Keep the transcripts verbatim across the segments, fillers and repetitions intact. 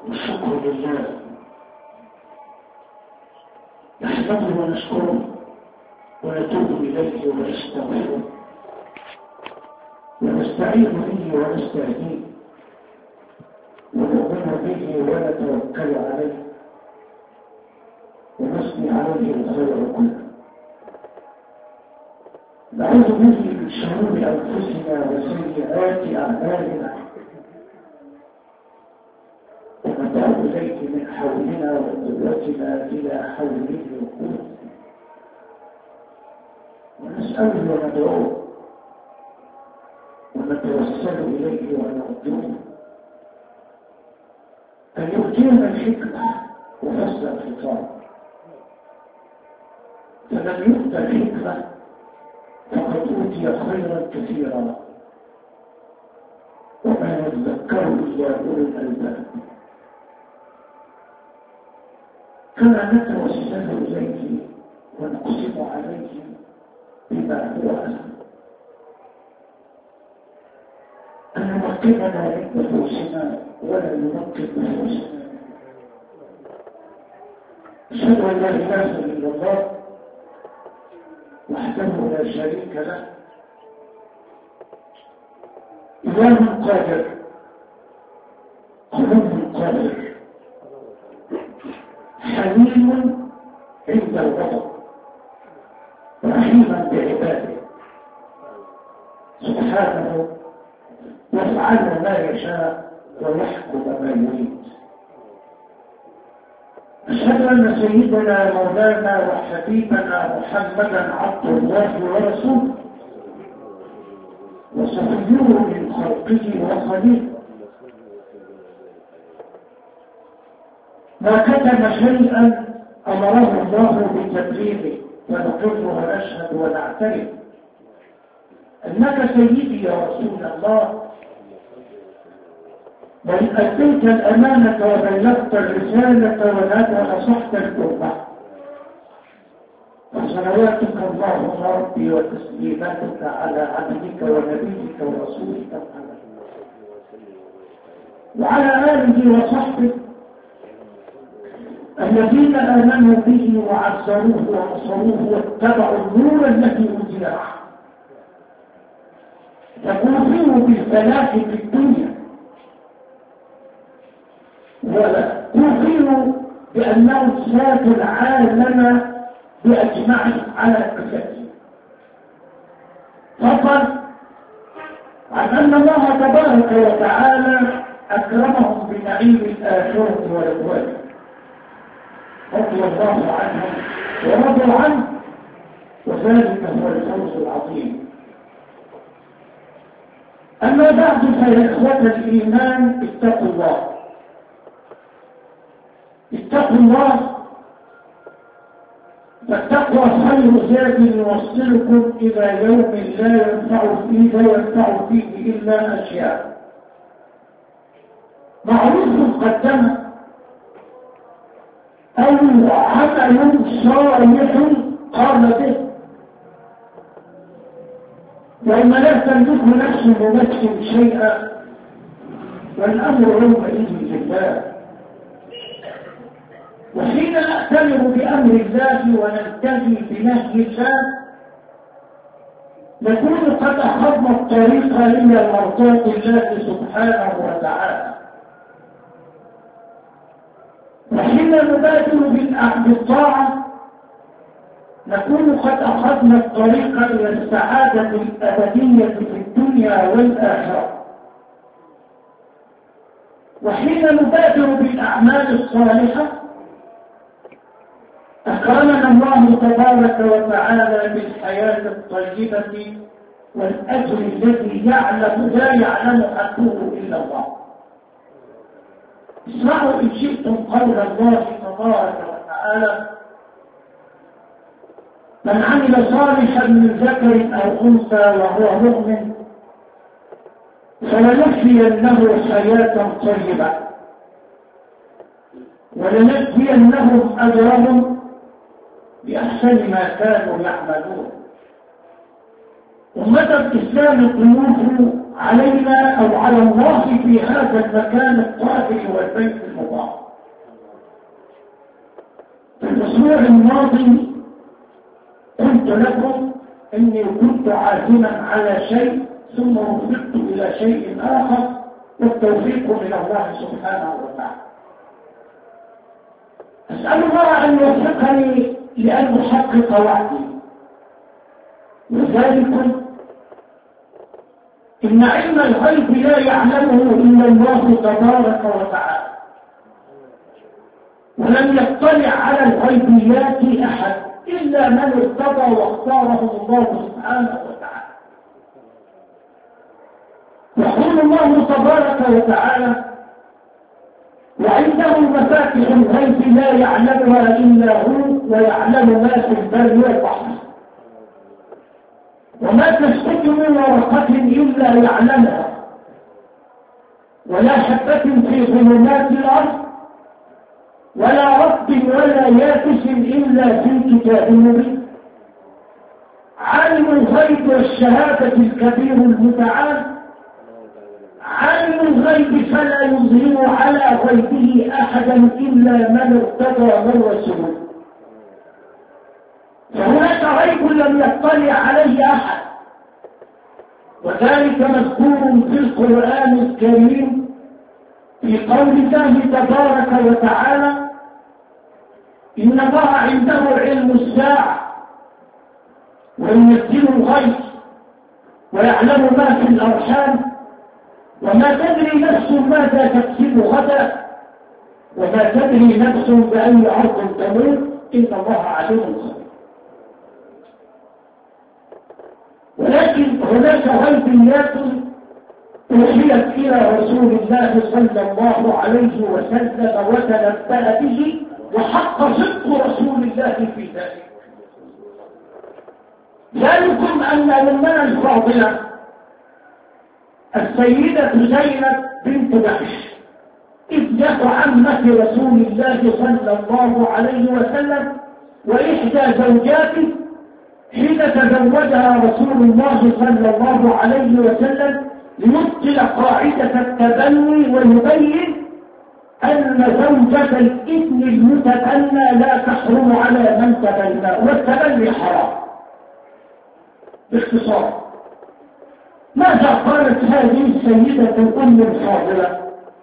والشكر لله نحمده ونشكره ونتوب إليه ونستغفره ونستعين به ونستهديه ونؤمن به ونتوكل عليه ونثني عليه الخير كله. نعوذ به من شرور أنفسنا وسيئات أعمالنا ونتوب إليه من حولنا وقوتنا إلى حوله وقوته ونسأله وندعوه ونتوسل إليه ونرجوه أن يؤتينا الحكمة وفصل الخطاب، فمن يؤتى الحكمة فقد أوتي خيرا كثيرا وما يذكر إلا أولو الألباب. كما نتوسل إليه ونقسم عليه بما هو أهل أن نمكننا من نفوسنا ولا نمكن نفوسنا. أشهد أن لا إله إلا الله وحده لا شريك له، إله قادر قوي قادر حليم عند الغضب رحيما بعباده سبحانه يفعل ما يشاء ويحكم ما يريد. أشهد أن سيدنا مولانا وحبيبنا محمدا عبد الله ورسوله وصفيه من خلقه وخليله، ما كتم شيئا أمره الله بتبليغه ونقر ونشهد ونعترف أنك سيدي يا رسول الله، بل أديت الأمانة وبلغت الرسالة ونصحت الأمة، وصلواتك اللهم ربي وتسليماتك على عبدك ونبيك ورسولك محمد وعلى آله وصحبه الذين آمنوا به وعزروه ونصروه واتبعوا النور الذي أنزل معه، فكوفروا بالفلاح في الدنيا وكوفروا بأنهم سادوا العالم بأجمعه على كفته، فضلا عن أن الله تبارك وتعالى أكرمهم بنعيم الآخرة ورضوانه، رضي الله عنهم ورضوا عنه، وذلك هو الفوز العظيم. أما بعد فيا إخوة الإيمان اتقوا الله، اتقوا الله، فالتقوى خير زاد يوصلكم إلى يوم لا ينفع فيه لا ينفع فيه إلا أشياء. معروف قدمه أو عمل صالح قام به، يوم لا تملك نفس بنفس شيئا والأمر يومئذ لله. وحين نأتمر بأمر الله وننتهي بنهي الله نكون قد أخذنا الطريق إلى مرضاة الله سبحانه وتعالى. وحين نبادر بالطاعة نكون قد أخذنا الطريق إلى السعادة الأبدية في الدنيا والآخرة. وحين نبادر بالأعمال الصالحة أكرمنا الله تبارك وتعالى بالحياة الطيبة والأجر الذي يعلم لا يعلم حقه إلا الله. اسمعوا إن شئتم قول الله تبارك وتعالى: من عمل صالحا من ذكر أو أنثى وهو مؤمن فلنحيينه حياة طيبة ولنجزينهم أجرهم بأحسن ما كانوا يعملون. أمة الإسلام قلوب علينا أو على الله في هذا المكان الطاهر والبيت المبارك. في الأسبوع الماضي قلت لكم إني كنت عازما على شيء ثم وفقت إلى شيء آخر، والتوفيق من الله سبحانه وتعالى. أسأل الله أن يوفقني لأن أحقق وعدي، وذلك إن علم الغيب لا يعلمه إلا الله تبارك وتعالى، ولم يطلع على الغيبيات أحد إلا من ارتضى واختاره الله سبحانه وتعالى. يقول الله تبارك وتعالى: وعنده مفاتح الغيب لا يعلمها إلا هو ويعلم ما في البر والبحر وما تسقط من ورقة إلا يعلمها ولا حبة في ظلمات الأرض ولا رطب ولا يابس إلا في كتاب مبين. عالم الغيب والشهادة الكبير المتعال، عالم الغيب فلا يظهر على غيبه أحدا إلا من ارتضى من رسوله. فهناك غيب لم يطلع عليه أحد، وذلك مذكور في القرآن الكريم في قول الله تبارك وتعالى: إن الله عنده علم الساعة وينزل الغيث ويعلم ما في الأرحام وما تدري نفس ماذا تكسب غدا وما تدري نفس بأي أرض تموت إن الله عليم خبير. ولكن هناك غيبيات أوحيت إلى رسول الله صلى الله عليه وسلم وتنبأ به وحق صدق رسول الله في ذلك. ذلكم أن أمنا الفاضلة السيدة زينب بنت جحش ابنة عمة رسول الله صلى الله عليه وسلم وإحدى زوجاته حين تزوجها رسول الله صلى الله عليه وسلم ليبطل قاعدة التبني ويبين أن زوجة الابن المتبنى لا تحرم على من تبنى، والتبني حرام. باختصار، ماذا قالت هذه السيدة الأم الفاضلة؟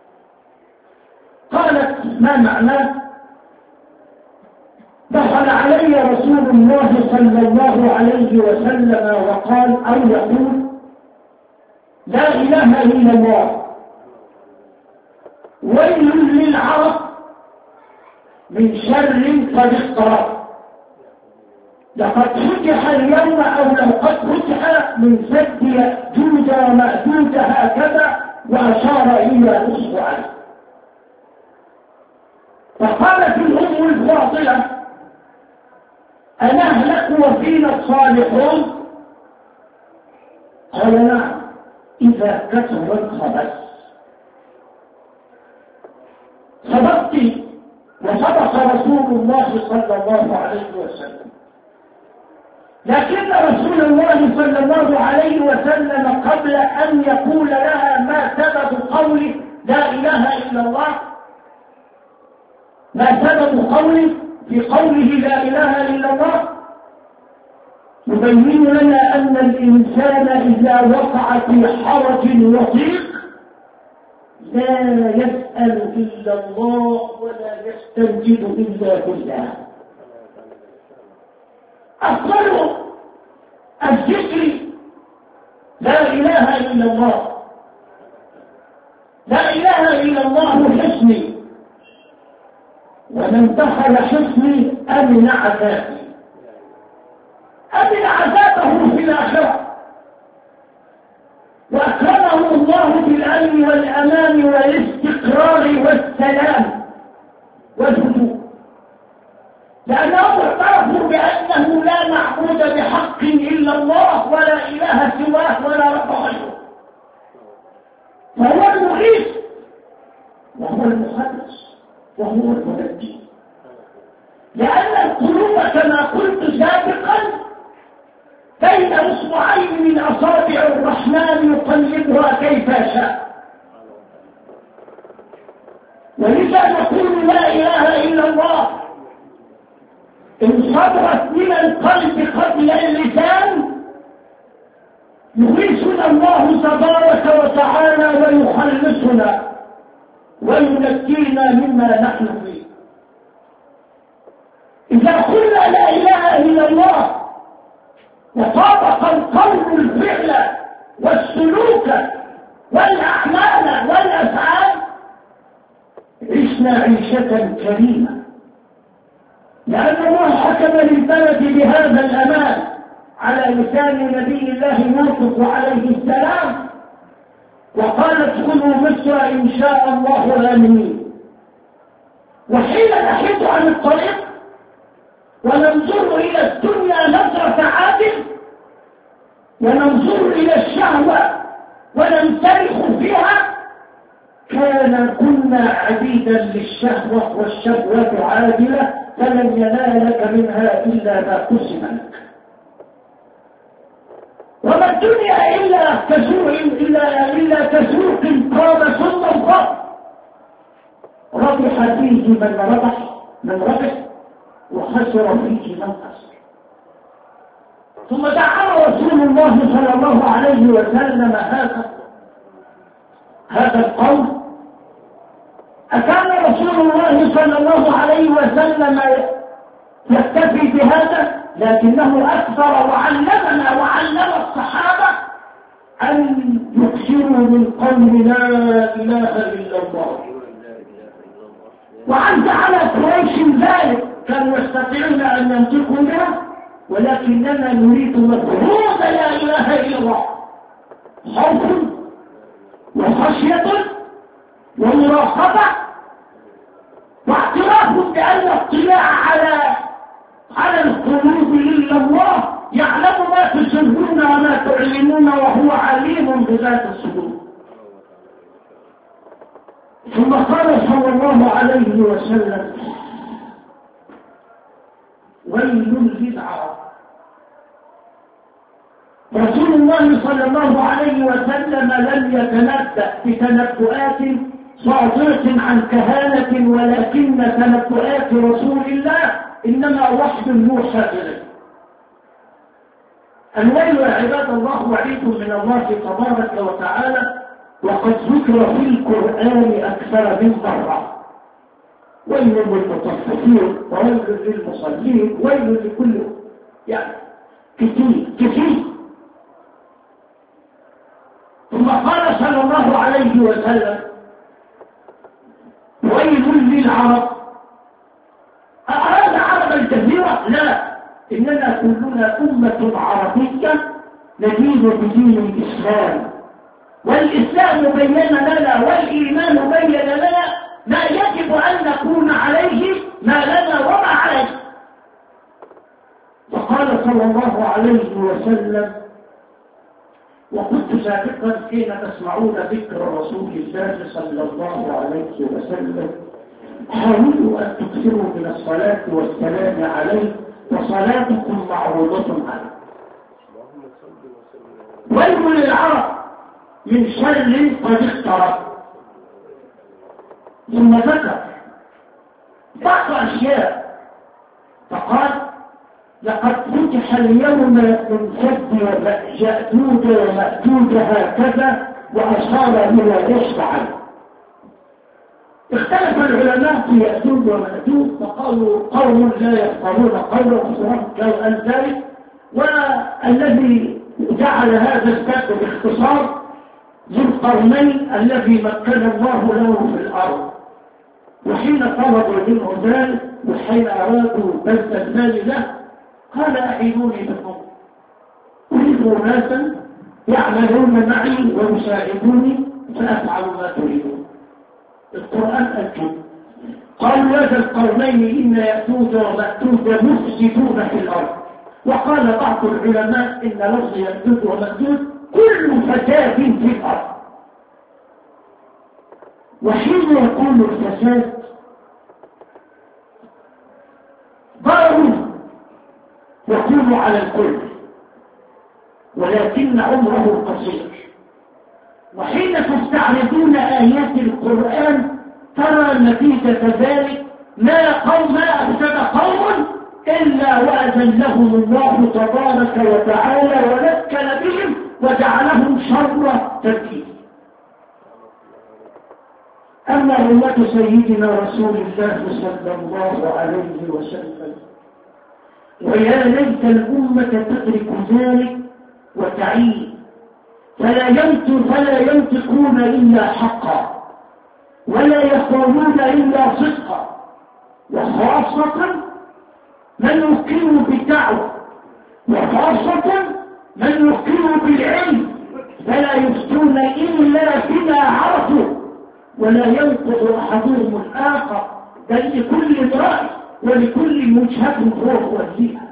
قالت: ما معناه؟ دخل علي رسول الله صلى الله عليه وسلم وقال أو يقول: لا إله إلا الله، ويل للعرب من شر قد اقترب، لقد فتح اليوم أو لو قد فتح من سد يأجوج ومأجوج هكذا، وأشار إلى أصبعه. فقالت الأم الفاضلة: أنهلك وفينا الصالحون؟ قال: نعم، إذا كثر الخبث. صدقت وصدق رسول الله صلى الله عليه وسلم، لكن رسول الله صلى الله عليه وسلم قبل أن يقول لها ما سبب قوله لا إله إلا الله، ما سبب قوله في قوله لا إله إلا الله، يبين لنا أن الإنسان إذا وقع في حرج وضيق لا يسأل إلا الله ولا يستنجد إلا بالله. أفضل الذكر لا إله إلا الله. لا إله إلا الله حصني، ومن دخل حصني أمن عذابي، أمن عذابه في الآخرة، وأكرمه الله بالأمن والأمان والاستقرار والسلام والهدوء، لأنهم اعترفوا بأنه لا معبود بحق إلا الله ولا إله سواه ولا رب غيره، فهو المغيث وهو المخلص وهو المنجي. لأن القلوب كما قلت سابقا بين اصبعين من اصابع الرحمن يقلبها كيف شاء. ولذا نقول لا اله الا الله ان صدرت من القلب قبل اللسان يغيثنا الله تبارك وتعالى ويخلصنا وينجينا مما نحن فيه. إذا قلنا لا إله إلا الله وطابق القول الفعل والسلوك والأعمال والأفعال عشنا عيشة كريمة، لأن الله حكم للبلد بهذا الأمان على لسان نبي الله يوسف عليه السلام، وقال ادخلوا مصر إن شاء الله آمنين. وحين نحيد عن الطريق وننظر إلى الدنيا نظرة عادل وننظر إلى الشهوة ونمتلك فيها، كان كنا عبيدا للشهوة والشهوة عادلة فلن ينالك منها إلا ما قسم لك. وما الدنيا إلا كسوق إلا إلا كسوق قام ثم انقض، ربح فيه من ربح من ربح وخسر فيه من خسر. ثم دعا رسول الله صلى الله عليه وسلم هذا هذا القول. أكان رسول الله صلى الله عليه وسلم يكتفي بهذا؟ لكنه أكثر وعلمنا وعلم الصحابة أن يكثروا من قول لا إله إلا الله، وعن على قريش ذلك كانوا يستطيعون أن ينطقوا بها، ولكننا نريد مفهوم لا إله إلا الله، خوف وخشية ومراقبة واعتراف بأن الاطلاع على على القلوب إلا الله يعلم ما تسرون وما تعلنون وهو عليم بذات الصدور. ثم قال صلى الله عليه وسلم ويل للعرب. رسول الله صلى الله عليه وسلم لم يتنبأ بتنبؤات صادرة عن كهانة، ولكن تنبؤات رسول الله إنما وحي يوحى إليه. الويل يا عباد الله وعيد من الله تبارك وتعالى، وقد ذكر في القرآن أكثر من مرة. ويل للمطففين وويل للمصلين ويل لكل يعني كثير كثير. ثم قال صلى الله عليه وسلم ويل للعرب. أراد عربا كثيرة؟ لا، إننا كلنا أمة عربية ندين بدين الإسلام، والإسلام بين لنا والإيمان بين لنا ما يجب أن نكون عليه ما لنا وما عليه. وقال صلى الله عليه وسلم وكنت سابقا حين تسمعون ذكر رسول الله صلى الله عليه وسلم حاولوا أن تكثروا من الصلاة والسلام عليه وصلاتكم معروضة عليه. ويل للعرب من شر قد اقترب. ثم ذكر بعض أشياء فقال لقد فتح اليوم من سد يأجوج ومأجوج هكذا وأشار إلى يشفع. اختلف العلماء في يأجوج ومأجوج فقالوا قوم لا يفقهون قولا وصرف قال ذلك، والذي جعل هذا السد باختصار ذو القرنين الذي مكن الله له في الأرض. وحين طلبوا منه ذلك وحين أرادوا بذل المال له قال أعينوني بكم، أريد ناسا يعملون معي ويساعدوني فأفعل ما تريدون. القرآن أكد قالوا هذا القرنين إن يأتوج ومأتوج مفسدون في الأرض. وقال بعض العلماء إن لفظ يأتوج ومأتوج كل فساد في الأرض. وحين يكون الفساد ضرر يكون على الكل، ولكن عمره قصير. وحين تستعرضون آيات القرآن ترى نتيجة ذلك ما قوم ما أفسد قوم إلا وأذن لهم الله تبارك وتعالى ونكل بهم وجعلهم شر تركيب. أما أمة سيدنا رسول الله صلى الله عليه وسلم ويا ليت الأمة تدرك ذلك وتعيه، فلا ينطق فلا ينطقون إلا حقا ولا يقولون إلا صدقا، وخاصة من يقيم بالدعوة، وخاصة من يقيم بالعلم، فلا يفتون إلا بما عرفوا ولا ينقض أحدهم الآخر، بل لكل رأي ولكل وجهة هو وليها.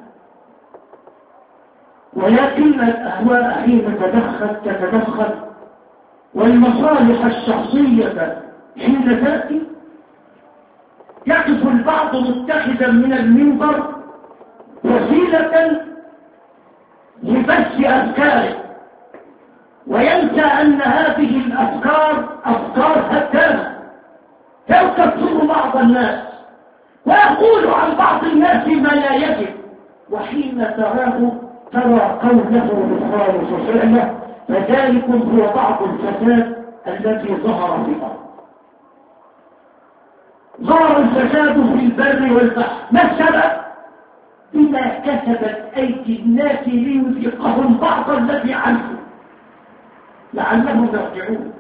ولكن الأهواء حين تدخل تتدخل والمصالح الشخصية حين تأتي يقف البعض متخذا من المنبر وسيلة لبث أفكاره، وينسى أن هذه الأفكار أفكار هدامة تكفر بعض الناس ويقول عن بعض الناس ما لا يجب، وحين تراه ترى قوله يخالف فعله، فذلكم هو بعض الفساد الذي ظهر في الأرض. ظهر الفساد في البر والبحر، ما السبب؟ بما كسبت أيدي الناس ليذيقهم بعض الذي عنهم لعلهم يرجعون.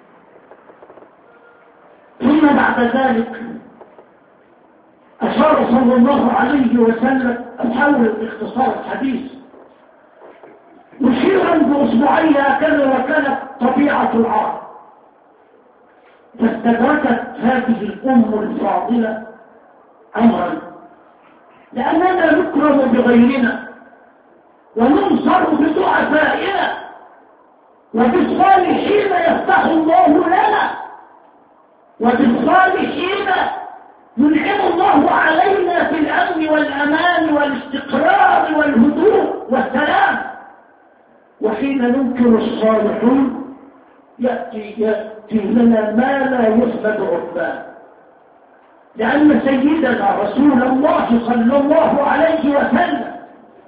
ثم بعد ذلك أشار صلى الله عليه وسلم أحاول اختصار الحديث مشيرا بأصبعيه هكذا، وكانت طبيعة العرب، فاستدركت هذه الأم الفاضلة أمرا، لأننا نكرم بغيرنا وننصر بضعفائنا وبالصالحين يفتح الله لنا، وبالصالحين ينعم الله علينا بالأمن والأمان والاستقرار والهدوء والسلام. وحين ننكر الصالحون يأتي, يأتي لنا ما لا يحمد عقباه، لأن سيدنا رسول الله صلى الله عليه وسلم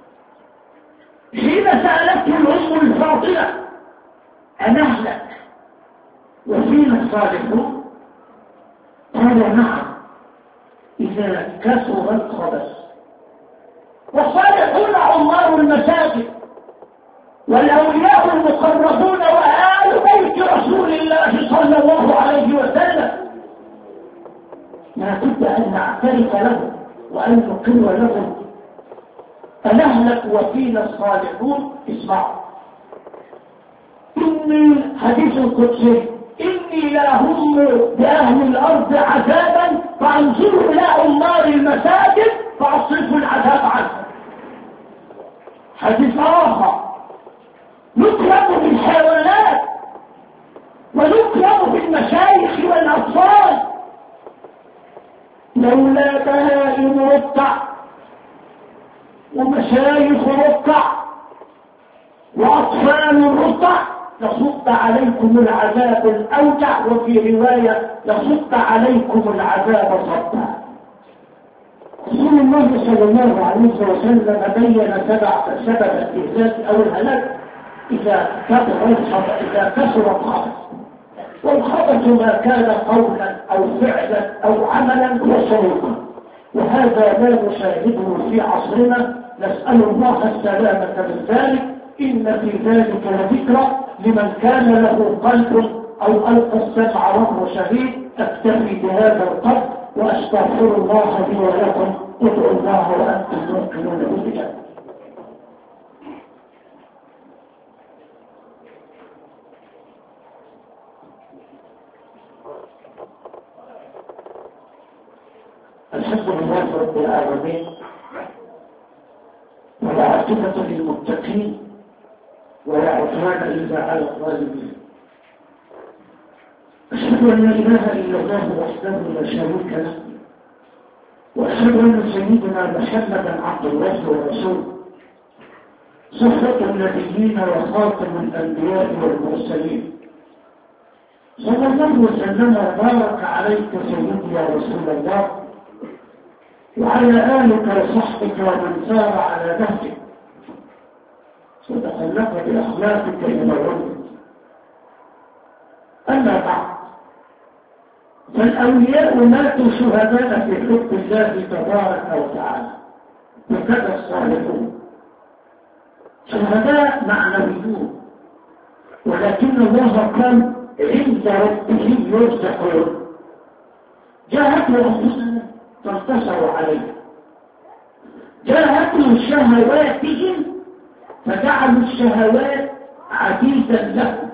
حين سألته الأم الفاضلة أنهلك وفينا الصالحون؟ قال نعم إذا كثر الخبث. والصالحون عمار المساجد والأولياء المقربون وآل بيت رسول الله صلى الله عليه وسلم، لا بد أن نعترف لهم وأن نقر لهم. فنهلك وفينا الصالحون. اسمعوا، إني حديث القدسي إني لا هم بأهل الأرض عذابا فأنظروا إلى عمار المساجد فأصرفوا العذاب عنهم. حديث آخر، نكرم بالحيوانات ونكرم بالمشايخ والأطفال، لولا بهائم ركع ومشايخ ركع وأطفال ركع لصد عليكم العذاب الأوجع، وفي رواية لصد عليكم العذاب صدا. رسول الله صلى الله عليه وسلم بين سبع سبب الاهلاك أو الهلاك إذا كثر إذا كثر الخبث، والخبث ما كان قولا أو فعلا أو عملا وسلوكا، وهذا لا نشاهده في عصرنا، نسأل الله السلامة من ذلك. إن في ذلك لذكرى لمن كان له قلب أو ألقى السمع وهو شهيد. أكتفي بهذا القدر وأستغفر الله لي ولكم. ادعوا الله وأنتم موقنون بالإجابة. الحمد لله رب العالمين، والعاقبة للمتقين، ولا عدوان إلا على الظالمين. أشهد أن لا إله إلا الله وحده لا شريك له، وأشهد أن سيدنا محمدا عبد الله ورسوله. صفة النبيين وخاتم الأنبياء والمرسلين، صلى الله وسلم وبارك عليك سيدي يا رسول الله وعلى آلك وصحبك ومن سار على نهجك وتخلق بأخلاقك إلى العلم. أما بعد، فالأولياء ماتوا شهداء في حب الله تبارك وتعالى، وكذا الصالحون شهداء معنويون، ولكن الله قال عند ربهم يرزقون. جاءتهم أنفسنا فانتصروا عليه، جاءتهم شهواتهم فجعلوا الشهوات عزيزا لهم،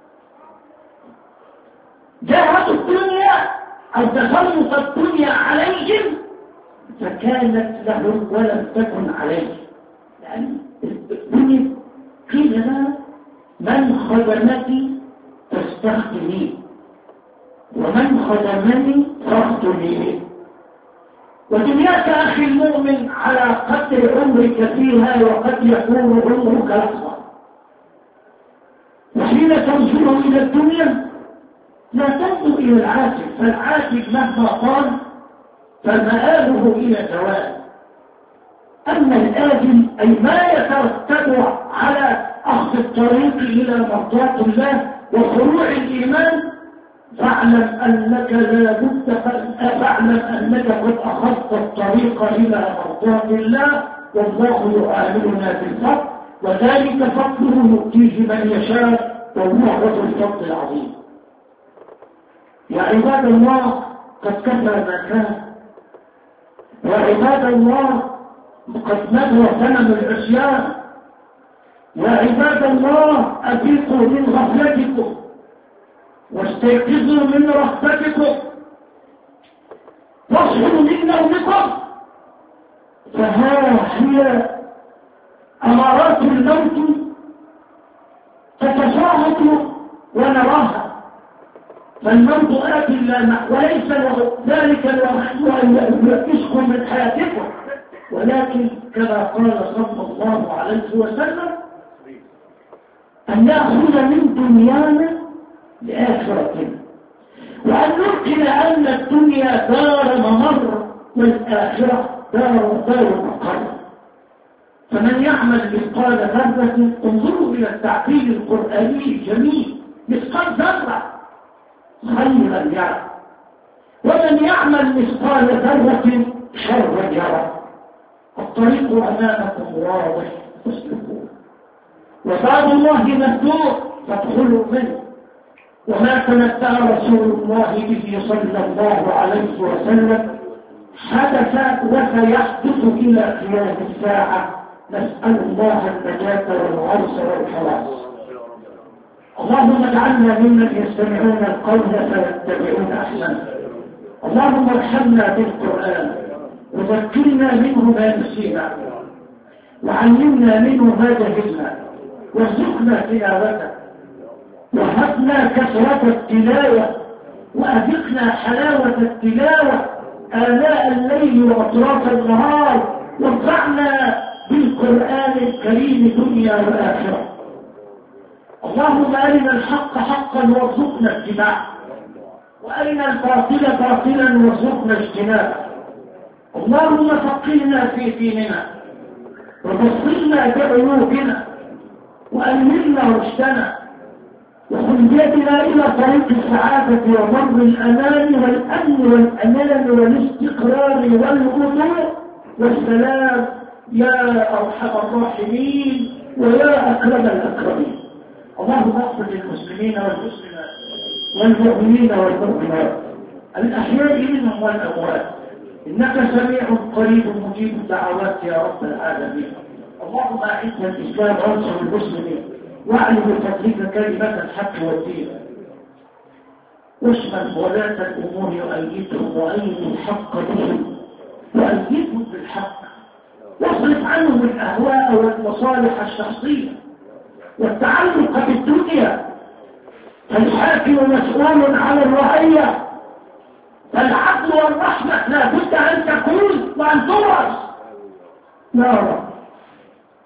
جاءت الدنيا أو تسلط الدنيا عليهم فكانت لهم ولم تكن عليهم. يعني الدنيا قيل لها من خدمك تستخدمين ومن خدمني فاخدميني. ودنياك أخي المؤمن على قدر عمرك فيها، وقد يكون عمرك أصغر، وحين تنظر إلى الدنيا لا تنظر إلى العاجل، فالعاجل مهما طال فمآله إلى زوال. أما الآجل أي ما يترتب على أخذ الطريق إلى مرضاة الله وفروع الإيمان، فاعلم أنك لا بد فاعلم أنك قد أخذت الطريق إلى مرضاة الله، والله يعاملنا بالفضل، وذلك فضله يؤتيه من يشاء، وهو ذو الفضل العظيم. يا عباد الله، قد كفى ما كان، يا عباد الله قد مضى ثمن العصيان، يا عباد الله أفيقوا من غفلتكم واستيقظوا من رهبتكم واصحوا من نومكم، فها هي أمارات الموت تتشاهد ونراها. فالموت آت لا محل، وليس ذلك أن يكشكم من حياتكم، ولكن كما قال صلى الله عليه وسلم أن نأخذ من دنيانا لآخرتنا، وأن نركن أن الدنيا دار ممر والآخرة دار دار مقر. فمن يعمل مثقال ذرة، انظروا إلى التعبير القرآني الجميل، مثقال ذرة خيرا يرى، ومن يعمل مثقال ذرة شرا يرى. الطريق أمامكم واضح فاسلكوه، وباب الله مفتوح فادخلوا منه. وما تمتع رسول الله به صلى الله عليه وسلم حدث وسيحدث إلى قيام الساعة. نسأل الله النجاة والغرس والخلاص. اللهم اجعلنا ممن يستمعون القول فيتبعون أحسنه. اللهم ارحمنا بالقرآن وذكرنا منه ما نسينا، وعلمنا منه ما جهلنا، وارزقنا تلاوته، وهبنا كثرة التلاوة، وأذقنا حلاوة التلاوة آلاء الليل وأطراف النهار، وارفعنا بالقرآن الكريم دنيا وآخرة. اللهم أرنا الحق حقا وارزقنا اتباعه، وأرنا الباطل باطلا وارزقنا اجتنابه. اللهم فقهنا في ديننا، وبصرنا بعيوبنا، وألهمنا رشدنا، وخذ بيدنا إلى طريق السعادة ومر الأمان والأمن والأمان والاستقرار والهدوء والسلام يا أرحم الراحمين ويا أكرم الأكرمين. اللهم اغفر للمسلمين والمسلمات والمؤمنين والمؤمنات الأحياء منهم والأموات، إنك سميع قريب مجيب الدعوات يا رب العالمين. اللهم أعز الإسلام وانصر المسلمين، واعلم بفضلك كلمة الحق والدين، واشمل ولاة الأمور وأيدهم وأيد الحق بهم وأيدهم بالحق، واصرف عنهم الأهواء والمصالح الشخصية والتعلق بالدنيا. فالحاكم مسؤول على الرعية، فالعدل والرحمة لا بد أن تكون وأن تورث. يا رب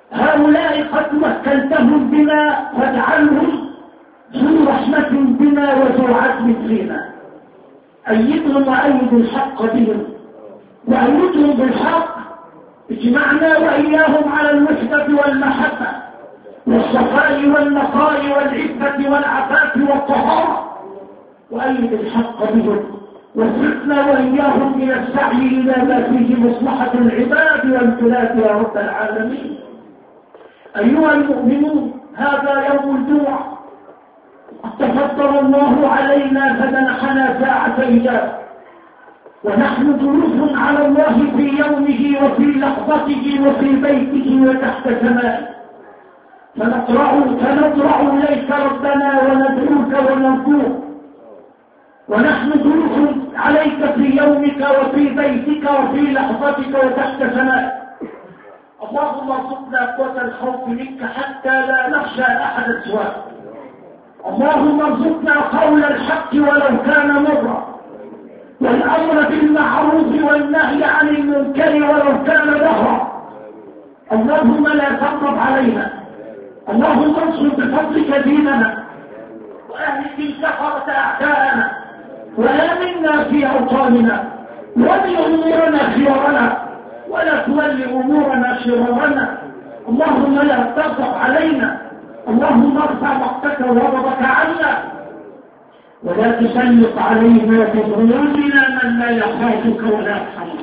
هؤلاء قد وكلتهم بنا فاجعلهم ذو رحمة بنا وذو عدل فينا. أيدهم وأيد الحق بهم، وأيدهم بالحق، اجمعنا وإياهم على الوحدة والمحبة والصفاء والنقاء والعفة والعفاف والطهارة، وأيد الحق بهم، وفقنا وإياهم إلى السعي إلى ما فيه مصلحة العباد والبلاد يا رب العالمين. أيها المؤمنون، هذا يوم الجمعة، تفضل الله علينا فمنحنا ساعة إجابة، ونحن ضيوف على الله في يومه وفي لحظته وفي بيته وتحت سمائه، فنطرع فنطرع إليك ربنا وندعوك ونرجوك، ونحن ضيوف عليك في يومك وفي بيتك وفي لحظتك وتحت سمائك. اللهم ارزقنا قوة الخوف منك حتى لا نخشى أحد سواك. اللهم ارزقنا قول الحق ولو كان مرا، والأمر بالمعروف والنهي عن المنكر ولو كان ظهرا. اللهم لا تغضب علينا، اللهم انصر بفضلك ديننا وأهلك الكفرة أعداءنا، وآمنا في أوطاننا، ول أمورنا خيارنا ولا تولي أمورنا شرارنا. اللهم لا تغضب علينا، اللهم ارفع مقتك وغضبك عنا، ولا تسلط علينا بذنوبنا من لا يخافك ولا يرحمنا.